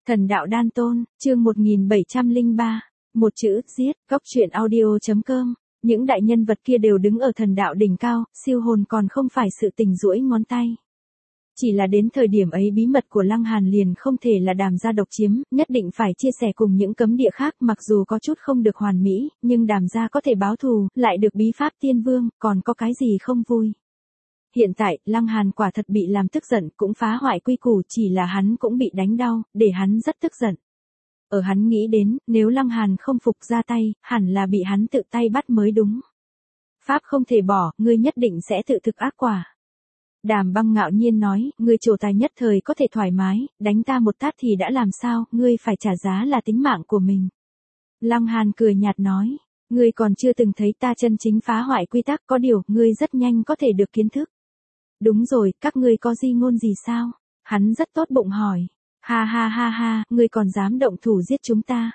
Thần đạo đan tôn, chương 1703, một chữ, giết, góc truyện audio.com, những đại nhân vật kia đều đứng ở thần đạo đỉnh cao, siêu hồn còn không phải sự tình duỗi ngón tay. Chỉ là đến thời điểm ấy bí mật của Lăng Hàn liền không thể là Đàm gia độc chiếm, nhất định phải chia sẻ cùng những cấm địa khác, mặc dù có chút không được hoàn mỹ, nhưng Đàm gia có thể báo thù, lại được bí pháp tiên vương, còn có cái gì không vui. Hiện tại, Lăng Hàn quả thật bị làm tức giận, cũng phá hoại quy củ, chỉ là hắn cũng bị đánh đau, để hắn rất tức giận. Ở hắn nghĩ đến, nếu Lăng Hàn không phục ra tay, hẳn là bị hắn tự tay bắt mới đúng. Pháp không thể bỏ, ngươi nhất định sẽ tự thực ác quả. Đàm Băng ngạo nhiên nói, ngươi trổ tài nhất thời có thể thoải mái, đánh ta một tát thì đã làm sao, ngươi phải trả giá là tính mạng của mình. Lăng Hàn cười nhạt nói, ngươi còn chưa từng thấy ta chân chính phá hoại quy tắc, có điều, ngươi rất nhanh có thể được kiến thức. Đúng rồi, các ngươi có di ngôn gì sao? Hắn rất tốt bụng hỏi. Ha ha ha ha, ngươi còn dám động thủ giết chúng ta.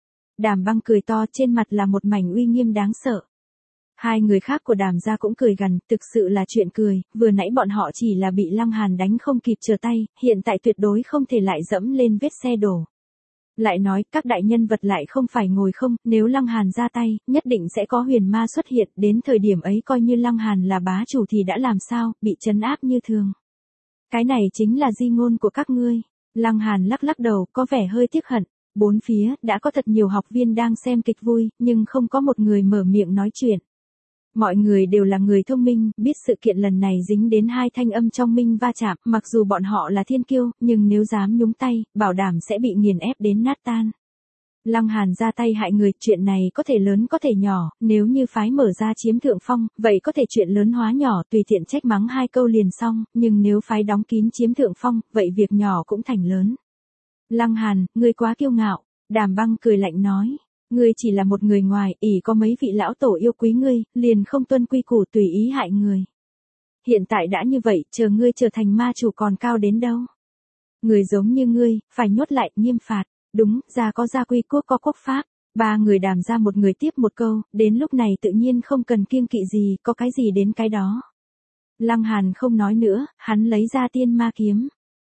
Đàm Băng cười to, trên mặt là một mảnh uy nghiêm đáng sợ. Hai người khác của Đàm gia cũng cười gằn, thực sự là chuyện cười, vừa nãy bọn họ chỉ là bị Lăng Hàn đánh không kịp trở tay, hiện tại tuyệt đối không thể lại dẫm lên vết xe đổ. Lại nói, các đại nhân vật lại không phải ngồi không, nếu Lăng Hàn ra tay, nhất định sẽ có huyền ma xuất hiện, đến thời điểm ấy coi như Lăng Hàn là bá chủ thì đã làm sao, bị trấn áp như thường. Cái này chính là di ngôn của các ngươi. Lăng Hàn lắc lắc đầu, có vẻ hơi tiếc hận. Bốn phía, đã có thật nhiều học viên đang xem kịch vui, nhưng không có một người mở miệng nói chuyện. Mọi người đều là người thông minh, biết sự kiện lần này dính đến hai thanh âm trong minh va chạm, mặc dù bọn họ là thiên kiêu, nhưng nếu dám nhúng tay, bảo đảm sẽ bị nghiền ép đến nát tan. Lăng Hàn ra tay hại người, chuyện này có thể lớn có thể nhỏ, nếu như phái mở ra chiếm thượng phong, vậy có thể chuyện lớn hóa nhỏ, tùy tiện trách mắng hai câu liền xong, nhưng nếu phái đóng kín chiếm thượng phong, vậy việc nhỏ cũng thành lớn. Lăng Hàn, ngươi quá kiêu ngạo, Đàm Băng cười lạnh nói. Ngươi chỉ là một người ngoài, ỷ có mấy vị lão tổ yêu quý ngươi, liền không tuân quy củ tùy ý hại người. Hiện tại đã như vậy, chờ ngươi trở thành ma chủ còn cao đến đâu. Người giống như ngươi, phải nhốt lại, nghiêm phạt. Đúng, gia có gia quy, quốc có quốc pháp. Ba người Đàm ra một người tiếp một câu, đến lúc này tự nhiên không cần kiêng kỵ gì, có cái gì đến cái đó. Lăng Hàn không nói nữa, hắn lấy ra tiên ma kiếm.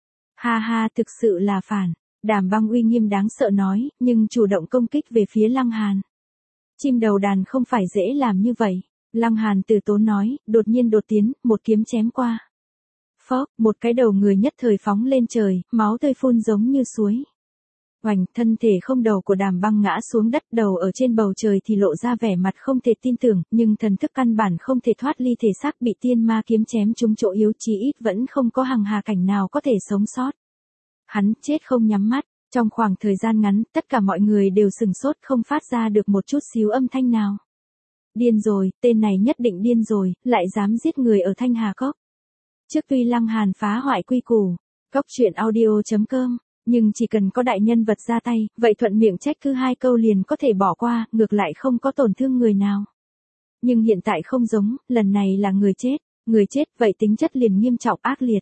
Ha ha, thực sự là phản. Đàm Băng uy nghiêm đáng sợ nói, nhưng chủ động công kích về phía Lăng Hàn. Chim đầu đàn không phải dễ làm như vậy. Lăng Hàn từ tốn nói, đột nhiên đột tiến, một kiếm chém qua. Phốc, một cái đầu người nhất thời phóng lên trời, máu tươi phun giống như suối. Oành, thân thể không đầu của Đàm Băng ngã xuống đất, đầu ở trên bầu trời thì lộ ra vẻ mặt không thể tin tưởng, nhưng thần thức căn bản không thể thoát ly thể xác, bị tiên ma kiếm chém trúng chỗ yếu, chí ít vẫn không có hằng hà cảnh nào có thể sống sót. Hắn chết không nhắm mắt, trong khoảng thời gian ngắn, tất cả mọi người đều sừng sốt, không phát ra được một chút xíu âm thanh nào. Điên rồi, tên này nhất định điên rồi, lại dám giết người ở Thanh Hà Cốc. Trước tuy Lăng Hàn phá hoại quy củ, góc truyện audio.com, nhưng chỉ cần có đại nhân vật ra tay, vậy thuận miệng trách cứ hai câu liền có thể bỏ qua, ngược lại không có tổn thương người nào. Nhưng hiện tại không giống, lần này là người chết, vậy tính chất liền nghiêm trọng ác liệt.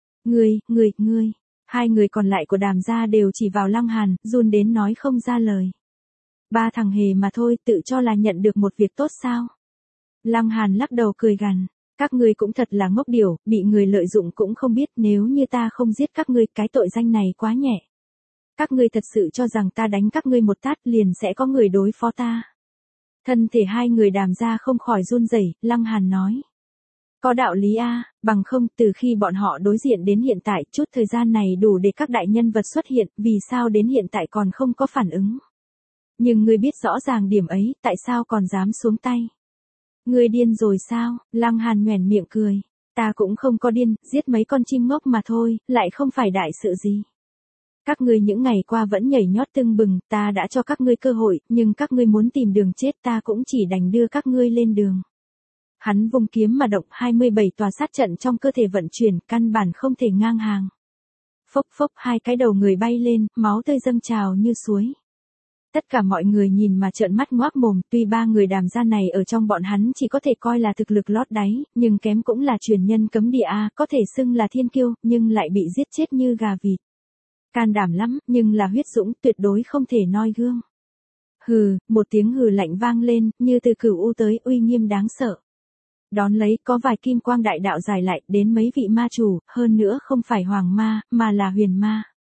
Ngươi. Hai người còn lại của Đàm gia đều chỉ vào Lăng Hàn, run đến nói không ra lời. Ba thằng hề mà thôi, tự cho là nhận được một việc tốt sao? Lăng Hàn lắc đầu cười gằn, các ngươi cũng thật là ngốc điểu, bị người lợi dụng cũng không biết, nếu như ta không giết các ngươi, cái tội danh này quá nhẹ. Các ngươi thật sự cho rằng ta đánh các ngươi một tát liền sẽ có người đối phó ta. Thân thể hai người Đàm gia không khỏi run rẩy, Lăng Hàn nói. Có đạo lý a, bằng không, từ khi bọn họ đối diện đến hiện tại, chút thời gian này đủ để các đại nhân vật xuất hiện, vì sao đến hiện tại còn không có phản ứng. Nhưng ngươi biết rõ ràng điểm ấy, tại sao còn dám xuống tay. Ngươi điên rồi sao? Lăng Hàn nhoẻn miệng cười. Ta cũng không có điên, giết mấy con chim ngốc mà thôi, lại không phải đại sự gì. Các ngươi những ngày qua vẫn nhảy nhót tưng bừng, ta đã cho các ngươi cơ hội, nhưng các ngươi muốn tìm đường chết, ta cũng chỉ đành đưa các ngươi lên đường. Hắn vung kiếm mà động, 27 tòa sát trận trong cơ thể vận chuyển, căn bản không thể ngang hàng. Phốc phốc, hai cái đầu người bay lên, máu tươi dâng trào như suối. Tất cả mọi người nhìn mà trợn mắt ngoác mồm, tuy ba người Đàm gia này ở trong bọn hắn chỉ có thể coi là thực lực lót đáy, nhưng kém cũng là truyền nhân cấm địa a, có thể xưng là thiên kiêu, nhưng lại bị giết chết như gà vịt. Can đảm lắm, nhưng là huyết dũng, tuyệt đối không thể noi gương. Hừ, một tiếng hừ lạnh vang lên, như từ cửu u tới, uy nghiêm đáng sợ. Đón lấy có vài kim quang đại đạo dài lại đến mấy vị ma chủ, hơn nữa không phải hoàng ma, mà là huyền ma.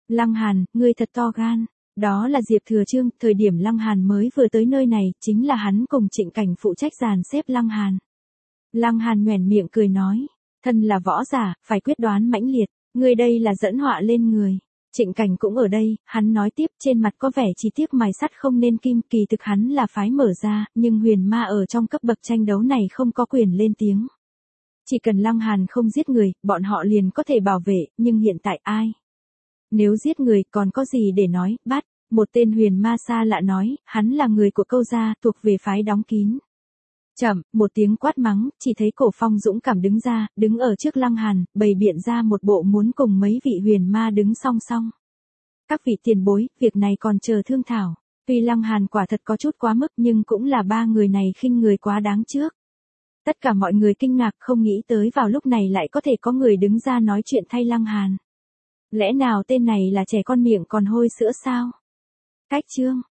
Lăng Hàn, ngươi thật to gan. Đó là Diệp Thừa Trương, thời điểm Lăng Hàn mới vừa tới nơi này, chính là hắn cùng Trịnh Cảnh phụ trách dàn xếp Lăng Hàn. Lăng Hàn nhoẻn miệng cười nói, thân là võ giả, phải quyết đoán mãnh liệt, ngươi đây là dẫn họa lên người. Trịnh Cảnh cũng ở đây, hắn nói tiếp, trên mặt có vẻ chỉ tiếc mài sắt không nên kim, kỳ thực hắn là phái mở ra, nhưng huyền ma ở trong cấp bậc tranh đấu này không có quyền lên tiếng. Chỉ cần Lăng Hàn không giết người, bọn họ liền có thể bảo vệ, nhưng hiện tại ai? Nếu giết người còn có gì để nói, bắt, một tên huyền ma xa lạ nói, hắn là người của Câu gia, thuộc về phái đóng kín. Chậm, một tiếng quát mắng, chỉ thấy Cổ Phong dũng cảm đứng ra, đứng ở trước Lăng Hàn, bày biện ra một bộ muốn cùng mấy vị huyền ma đứng song song. Các vị tiền bối, việc này còn chờ thương thảo. Tuy Lăng Hàn quả thật có chút quá mức nhưng cũng là ba người này khinh người quá đáng trước. Tất cả mọi người kinh ngạc không nghĩ tới vào lúc này lại có thể có người đứng ra nói chuyện thay Lăng Hàn. Lẽ nào tên này là trẻ con miệng còn hôi sữa sao? Cách chương